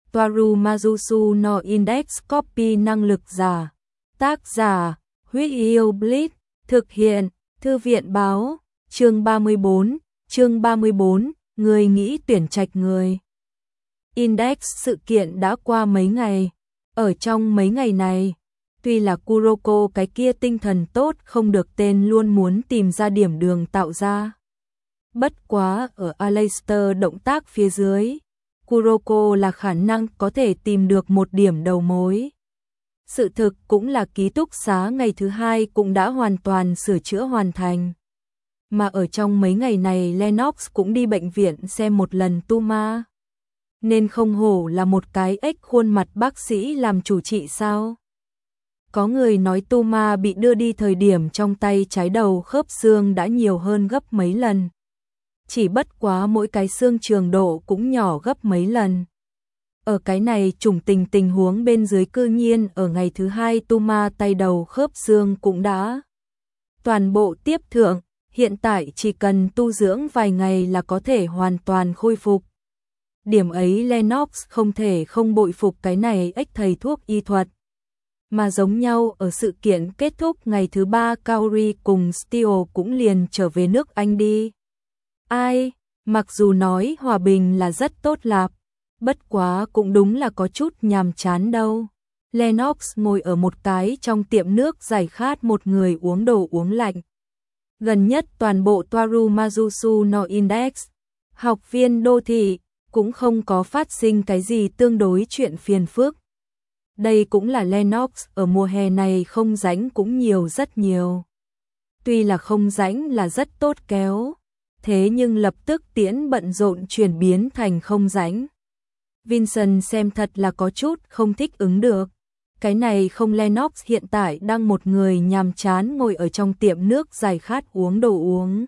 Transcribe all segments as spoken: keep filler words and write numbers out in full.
Toaru Mazusu no Index Copy năng lực giả. Tác giả, Huyết Yêu Blitz, thực hiện, Thư viện báo, chương ba mươi bốn, chương ba mươi bốn, người nghĩ tuyển trạch người. Index sự kiện đã qua mấy ngày, ở trong mấy ngày này, tuy là Kuroko cái kia tinh thần tốt không được tên luôn muốn tìm ra điểm đường tạo ra. Bất quá ở Aleister động tác phía dưới, Kuroko là khả năng có thể tìm được một điểm đầu mối. Sự thực cũng là ký túc xá ngày thứ hai cũng đã hoàn toàn sửa chữa hoàn thành. Mà ở trong mấy ngày này Lennox cũng đi bệnh viện xem một lần Tuma. Nên không hổ là một cái ếch khuôn mặt bác sĩ làm chủ trị sao. Có người nói Tuma bị đưa đi thời điểm trong tay trái đầu khớp xương đã nhiều hơn gấp mấy lần. Chỉ bất quá mỗi cái xương trường độ cũng nhỏ gấp mấy lần. Ở cái này trùng tình tình huống bên dưới cư nhiên ở ngày thứ hai Tuma tay đầu khớp xương cũng đã toàn bộ tiếp thượng, hiện tại chỉ cần tu dưỡng vài ngày là có thể hoàn toàn khôi phục. Điểm ấy Lennox không thể không bội phục cái này ếch thầy thuốc y thuật. Mà giống nhau ở sự kiện kết thúc ngày thứ ba Kaori cùng Steel cũng liền trở về nước Anh đi. Ai, mặc dù nói hòa bình là rất tốt lạp, bất quá cũng đúng là có chút nhàm chán đâu. Lennox ngồi ở một cái trong tiệm nước giải khát một người uống đồ uống lạnh. Gần nhất toàn bộ Toaru Mazusu no Index, học viên đô thị, cũng không có phát sinh cái gì tương đối chuyện phiền phức. Đây cũng là Lennox ở mùa hè này không rảnh cũng nhiều rất nhiều. Tuy là không rảnh là rất tốt kéo, thế nhưng lập tức tiễn bận rộn chuyển biến thành không rảnh. Vincent xem thật là có chút không thích ứng được. Cái này không Lennox hiện tại đang một người nhàm chán ngồi ở trong tiệm nước giải khát uống đồ uống.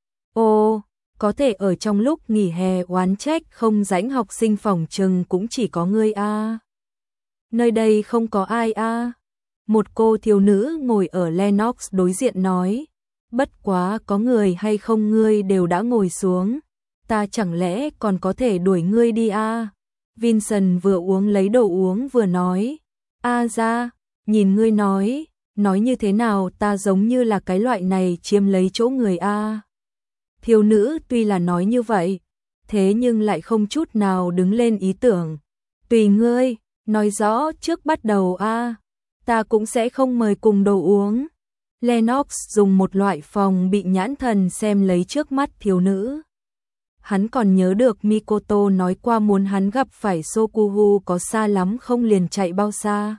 Ô, có thể ở trong lúc nghỉ hè oán trách không rảnh học sinh phòng trừng cũng chỉ có ngươi a. Nơi đây không có ai a. Một cô thiếu nữ ngồi ở Lennox đối diện nói. Bất quá có người hay không ngươi đều đã ngồi xuống. Ta chẳng lẽ còn có thể đuổi ngươi đi a? Vincent vừa uống lấy đồ uống vừa nói. A ra, nhìn ngươi nói, nói như thế nào ta giống như là cái loại này chiếm lấy chỗ người a. Thiếu nữ tuy là nói như vậy, thế nhưng lại không chút nào đứng lên ý tưởng. Tùy ngươi, nói rõ trước bắt đầu a, ta cũng sẽ không mời cùng đồ uống. Lennox dùng một loại phòng bị nhãn thần xem lấy trước mắt thiếu nữ. Hắn còn nhớ được Mikoto nói qua muốn hắn gặp phải Sokuhu có xa lắm không liền chạy bao xa.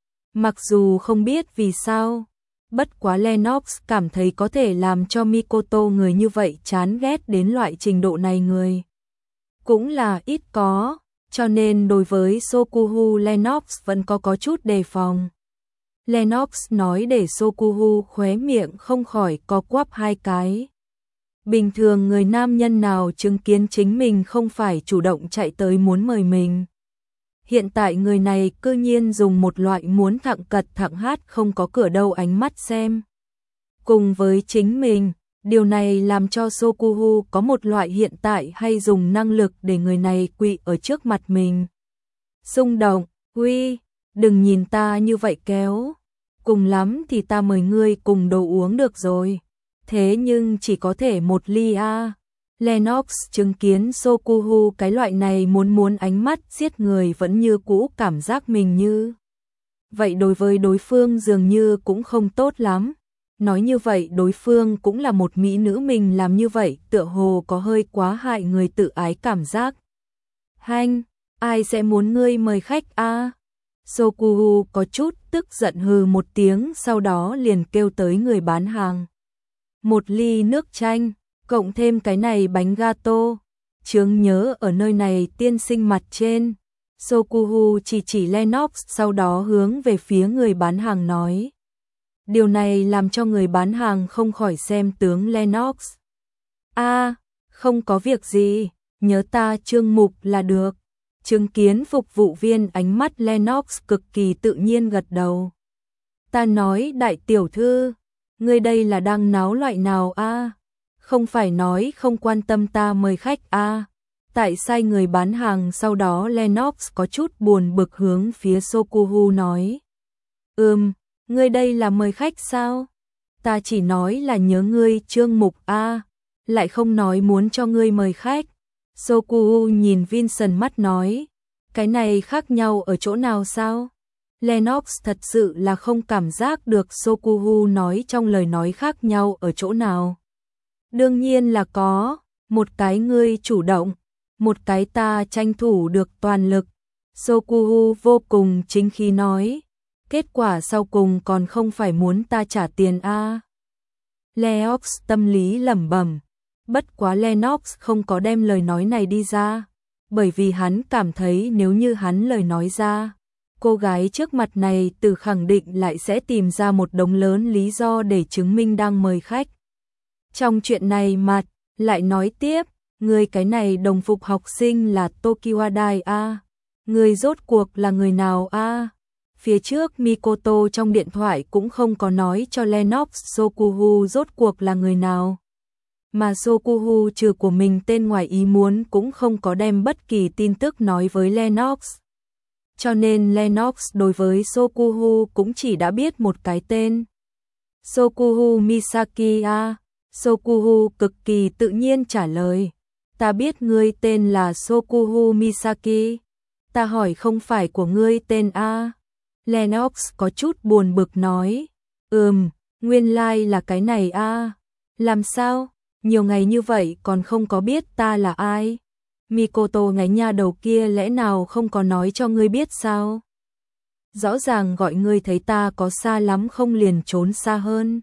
Mặc dù không biết vì sao, bất quá Lennox cảm thấy có thể làm cho Mikoto người như vậy chán ghét đến loại trình độ này người. Cũng là ít có, cho nên đối với Sokuhu Lennox vẫn có có chút đề phòng. Lennox nói để Sokuhu khóe miệng không khỏi co quắp hai cái. Bình thường người nam nhân nào chứng kiến chính mình không phải chủ động chạy tới muốn mời mình. Hiện tại người này cư nhiên dùng một loại muốn thẳng cật thẳng hát không có cửa đâu ánh mắt xem. Cùng với chính mình, điều này làm cho Sokuhu có một loại hiện tại hay dùng năng lực để người này quỵ ở trước mặt mình. Xung động, huy, đừng nhìn ta như vậy kéo. Cùng lắm thì ta mời ngươi cùng đồ uống được rồi. Thế nhưng chỉ có thể một ly a. Lennox chứng kiến Sokuhu cái loại này muốn muốn ánh mắt giết người vẫn như cũ cảm giác mình như. Vậy đối với đối phương dường như cũng không tốt lắm. Nói như vậy đối phương cũng là một mỹ nữ mình làm như vậy tựa hồ có hơi quá hại người tự ái cảm giác. Hanh, ai sẽ muốn ngươi mời khách a? Sokuhu có chút tức giận hừ một tiếng sau đó liền kêu tới người bán hàng. Một ly nước chanh, cộng thêm cái này bánh gato. Chướng nhớ ở nơi này tiên sinh mặt trên. Sokuhu chỉ chỉ Lennox sau đó hướng về phía người bán hàng nói. Điều này làm cho người bán hàng không khỏi xem tướng Lennox. A, không có việc gì, nhớ ta Trương Mục là được. Chứng kiến phục vụ viên ánh mắt Lennox cực kỳ tự nhiên gật đầu. Ta nói đại tiểu thư, ngươi đây là đang náo loại nào a? Không phải nói không quan tâm ta mời khách a? tại sai người bán hàng. Sau đó Lennox có chút buồn bực hướng phía Sokuhu nói. Ừm, ngươi đây là mời khách sao? Ta chỉ nói là nhớ ngươi Trương Mục a, lại không nói muốn cho ngươi mời khách. Sokuhu nhìn Vincent mắt nói, cái này khác nhau ở chỗ nào sao? Lennox thật sự là không cảm giác được Sokuhu nói trong lời nói khác nhau ở chỗ nào. Đương nhiên là có, một cái ngươi chủ động, một cái ta tranh thủ được toàn lực. Sokuhu vô cùng chính khí nói, kết quả sau cùng còn không phải muốn ta trả tiền a. À. Lennox tâm lý lẩm bẩm, bất quá Lennox không có đem lời nói này đi ra, bởi vì hắn cảm thấy nếu như hắn lời nói ra, cô gái trước mặt này từ khẳng định lại sẽ tìm ra một đống lớn lý do để chứng minh đang mời khách. Trong chuyện này mặt, lại nói tiếp, người cái này đồng phục học sinh là Tokiwadai a, người rốt cuộc là người nào a? Phía trước Mikoto trong điện thoại cũng không có nói cho Lennox Sokuhu rốt cuộc là người nào. Mà Sokuhu trừ của mình tên ngoài ý muốn cũng không có đem bất kỳ tin tức nói với Lennox. Cho nên Lennox đối với Sokuhu cũng chỉ đã biết một cái tên. Sokuhu Misaki a. Sokuhu cực kỳ tự nhiên trả lời. Ta biết ngươi tên là Sokuhu Misaki. Ta hỏi không phải của ngươi tên a. Lennox có chút buồn bực nói. Ừm, nguyên lai like là cái này a. Làm sao? Nhiều ngày như vậy còn không có biết ta là ai? Mikoto ngáy nha đầu kia lẽ nào không có nói cho ngươi biết sao? Rõ ràng gọi ngươi thấy ta có xa lắm không liền trốn xa hơn.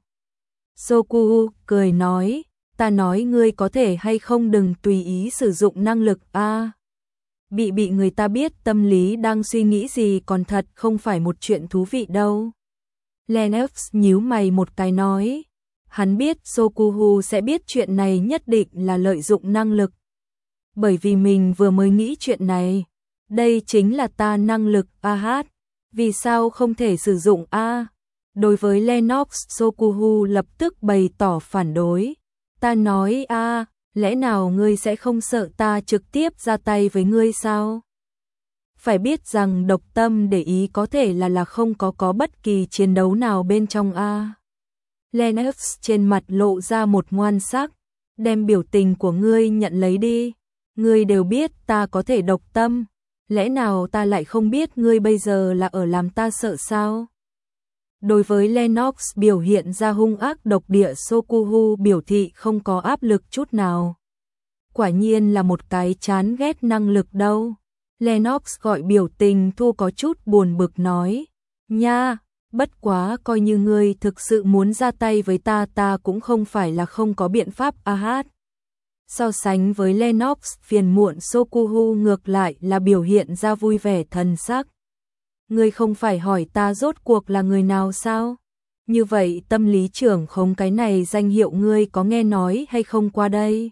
Sokuhu cười nói, ta nói ngươi có thể hay không đừng tùy ý sử dụng năng lực a. À, bị bị người ta biết tâm lý đang suy nghĩ gì còn thật không phải một chuyện thú vị đâu. Lennox nhíu mày một cái nói, hắn biết Sokuhu sẽ biết chuyện này nhất định là lợi dụng năng lực. Bởi vì mình vừa mới nghĩ chuyện này, đây chính là ta năng lực a hát, vì sao không thể sử dụng a? Đối với Lennox, Sokuhu lập tức bày tỏ phản đối. Ta nói a, lẽ nào ngươi sẽ không sợ ta trực tiếp ra tay với ngươi sao? Phải biết rằng độc tâm để ý có thể là là không có có bất kỳ chiến đấu nào bên trong a. Lennox trên mặt lộ ra một ngoan sắc, đem biểu tình của ngươi nhận lấy đi. Ngươi đều biết ta có thể độc tâm, lẽ nào ta lại không biết ngươi bây giờ là ở làm ta sợ sao? Đối với Lennox biểu hiện ra hung ác độc địa, Sokuhu biểu thị không có áp lực chút nào. Quả nhiên là một cái chán ghét năng lực đâu. Lennox gọi biểu tình thu có chút buồn bực nói, nha, bất quá coi như ngươi thực sự muốn ra tay với ta ta cũng không phải là không có biện pháp a hát. So sánh với Lennox phiền muộn, Sokuhu ngược lại là biểu hiện ra vui vẻ thần sắc. Ngươi không phải hỏi ta rốt cuộc là người nào sao? Như vậy tâm lý trưởng khống cái này danh hiệu ngươi có nghe nói hay không qua đây?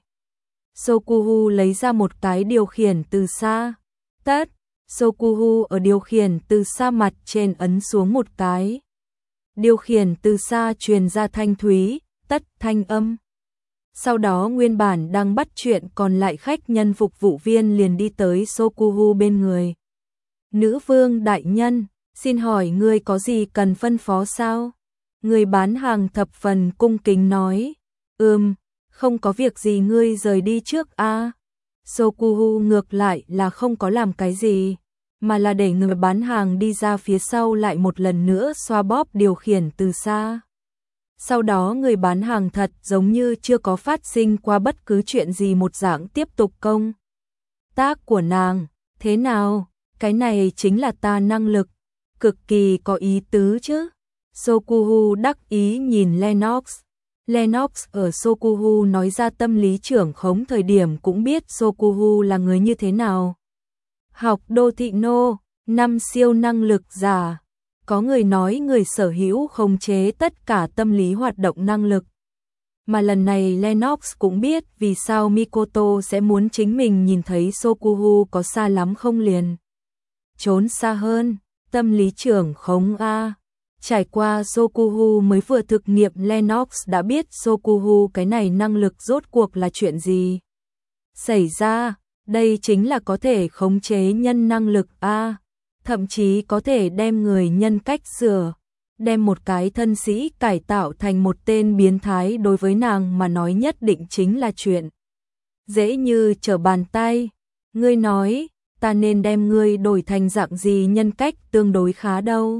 Sokuhu lấy ra một cái điều khiển từ xa. Tất, Sokuhu ở điều khiển từ xa mặt trên ấn xuống một cái. Điều khiển từ xa truyền ra thanh thúy, tất thanh âm. Sau đó nguyên bản đang bắt chuyện còn lại khách nhân phục vụ viên liền đi tới Sokuhu bên người. Nữ vương đại nhân, xin hỏi ngươi có gì cần phân phó sao? Người bán hàng thập phần cung kính nói. Ừm, không có việc gì ngươi rời đi trước a. À? Sokuhu ngược lại là không có làm cái gì, mà là để người bán hàng đi ra phía sau lại một lần nữa xoa bóp điều khiển từ xa. Sau đó người bán hàng thật giống như chưa có phát sinh qua bất cứ chuyện gì một dạng tiếp tục công tác của nàng. Thế nào? Cái này chính là ta năng lực, cực kỳ có ý tứ chứ. Sokuhu đắc ý nhìn Lennox. Lennox ở Sokuhu nói ra tâm lý trưởng khống thời điểm cũng biết Sokuhu là người như thế nào. Học đô thị nô, năm siêu năng lực giả. Có người nói người sở hữu khống chế tất cả tâm lý hoạt động năng lực. Mà lần này Lennox cũng biết vì sao Mikoto sẽ muốn chính mình nhìn thấy Sokuhu có xa lắm không liền. Trốn xa hơn, tâm lý trưởng khống a. Trải qua Sokuhu mới vừa thực nghiệm, Lennox đã biết Sokuhu cái này năng lực rốt cuộc là chuyện gì xảy ra. Đây chính là có thể khống chế nhân năng lực a, thậm chí có thể đem người nhân cách sửa, đem một cái thân sĩ cải tạo thành một tên biến thái, đối với nàng mà nói nhất định chính là chuyện dễ như trở bàn tay. Ngươi nói, ta nên đem ngươi đổi thành dạng gì nhân cách tương đối khá đâu?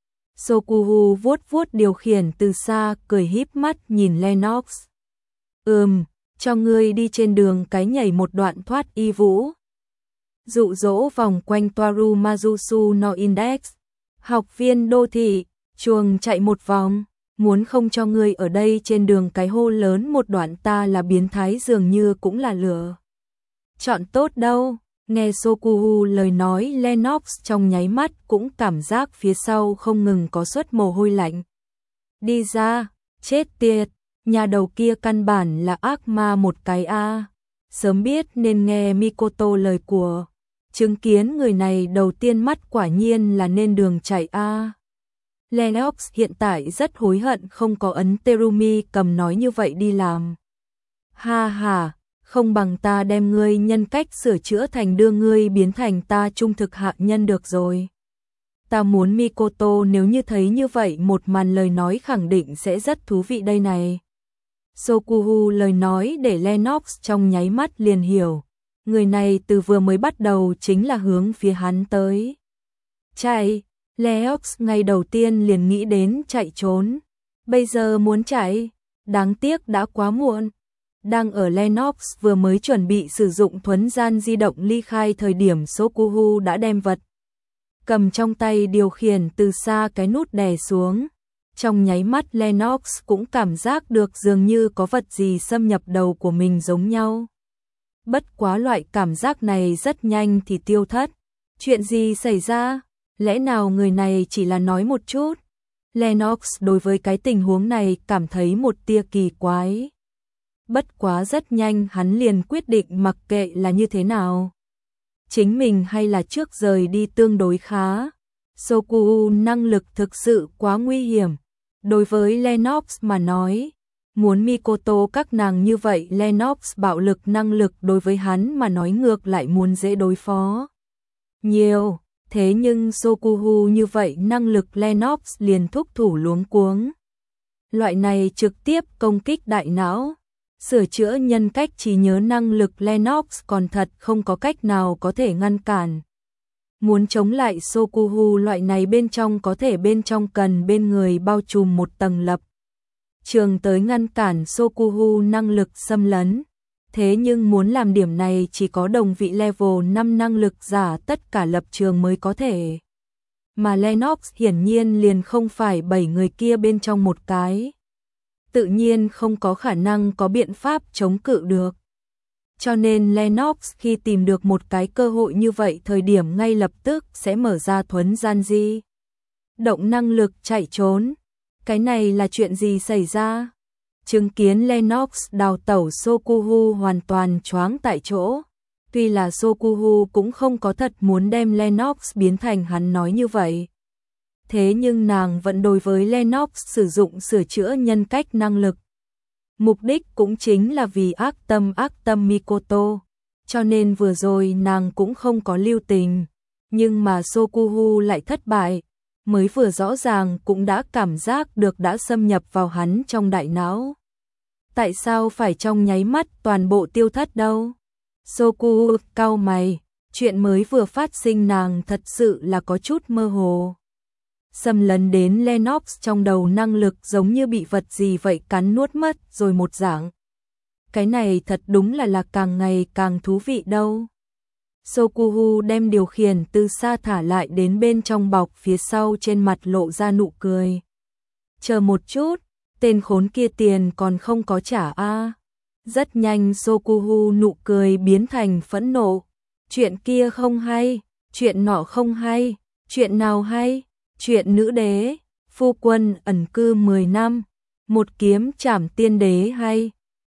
Sokuhu vuốt vuốt điều khiển từ xa, cười híp mắt nhìn Lennox. Ừm, cho ngươi đi trên đường cái nhảy một đoạn thoát y vũ. Dụ dỗ vòng quanh Toaru Mazusu no Index. Học viên đô thị, chuồng chạy một vòng. Muốn không cho ngươi ở đây trên đường cái hô lớn một đoạn ta là biến thái dường như cũng là lửa. Chọn tốt đâu. Nghe Sokuhu lời nói, Lennox trong nháy mắt cũng cảm giác phía sau không ngừng có suất mồ hôi lạnh. Đi ra, chết tiệt, nhà đầu kia căn bản là ác ma một cái a. Sớm biết nên nghe Mikoto lời của. Chứng kiến người này đầu tiên mắt quả nhiên là nên đường chạy a. Lennox hiện tại rất hối hận không có ấn Terumi cầm nói như vậy đi làm. Ha ha, không bằng ta đem ngươi nhân cách sửa chữa thành đưa ngươi biến thành ta trung thực hạ nhân được rồi. Ta muốn Mikoto nếu như thấy như vậy một màn lời nói khẳng định sẽ rất thú vị đây này. Sokuhu lời nói để Lennox trong nháy mắt liền hiểu. Người này từ vừa mới bắt đầu chính là hướng phía hắn tới. Chạy, Lennox ngay đầu tiên liền nghĩ đến chạy trốn. Bây giờ muốn chạy, đáng tiếc đã quá muộn. Đang ở Lennox vừa mới chuẩn bị sử dụng thuấn gian di động ly khai thời điểm Sokuhu đã đem vật cầm trong tay điều khiển từ xa cái nút đè xuống. Trong nháy mắt Lennox cũng cảm giác được dường như có vật gì xâm nhập đầu của mình giống nhau. Bất quá loại cảm giác này rất nhanh thì tiêu thất. Chuyện gì xảy ra? Lẽ nào người này chỉ là nói một chút? Lennox đối với cái tình huống này cảm thấy một tia kỳ quái. Bất quá rất nhanh hắn liền quyết định mặc kệ là như thế nào. Chính mình hay là trước rời đi tương đối khá. Sokuhu năng lực thực sự quá nguy hiểm. Đối với Lennox mà nói, muốn Mikoto các nàng như vậy, Lennox bạo lực năng lực đối với hắn mà nói ngược lại muốn dễ đối phó nhiều. Thế nhưng Sokuhu như vậy năng lực Lennox liền thúc thủ luống cuống. Loại này trực tiếp công kích đại não, sửa chữa nhân cách trí nhớ năng lực Lennox còn thật không có cách nào có thể ngăn cản. Muốn chống lại Sokuhu loại này bên trong có thể bên trong cần bên người bao trùm một tầng lập trường tới ngăn cản Sokuhu năng lực xâm lấn. Thế nhưng muốn làm điểm này chỉ có đồng vị level năm năng lực giả tất cả lập trường mới có thể. Mà Lennox hiển nhiên liền không phải bảy người kia bên trong một cái. Tự nhiên không có khả năng có biện pháp chống cự được. Cho nên Lennox khi tìm được một cái cơ hội như vậy thời điểm ngay lập tức sẽ mở ra thuấn gian di động năng lực chạy trốn. Cái này là chuyện gì xảy ra? Chứng kiến Lennox đào tẩu, Sokuhu hoàn toàn choáng tại chỗ. Tuy là Sokuhu cũng không có thật muốn đem Lennox biến thành hắn nói như vậy. Thế nhưng nàng vẫn đối với Lennox sử dụng sửa chữa nhân cách năng lực. Mục đích cũng chính là vì ác tâm ác tâm Mikoto. Cho nên vừa rồi nàng cũng không có lưu tình. Nhưng mà Sokuhu lại thất bại. Mới vừa rõ ràng cũng đã cảm giác được đã xâm nhập vào hắn trong đại não. Tại sao phải trong nháy mắt toàn bộ tiêu thất đâu? Sokuhu cau mày, chuyện mới vừa phát sinh nàng thật sự là có chút mơ hồ. Xâm lấn đến Lennox trong đầu năng lực giống như bị vật gì vậy cắn nuốt mất rồi một dạng. Cái này thật đúng là là càng ngày càng thú vị đâu. Sokuhu đem điều khiển từ xa thả lại đến bên trong bọc phía sau, trên mặt lộ ra nụ cười. Chờ một chút, tên khốn kia tiền còn không có trả a. Rất nhanh Sokuhu nụ cười biến thành phẫn nộ. Chuyện kia không hay, chuyện nọ không hay, chuyện nào hay? Chuyện nữ đế, phu quân ẩn cư mười năm, một kiếm trảm tiên đế hay?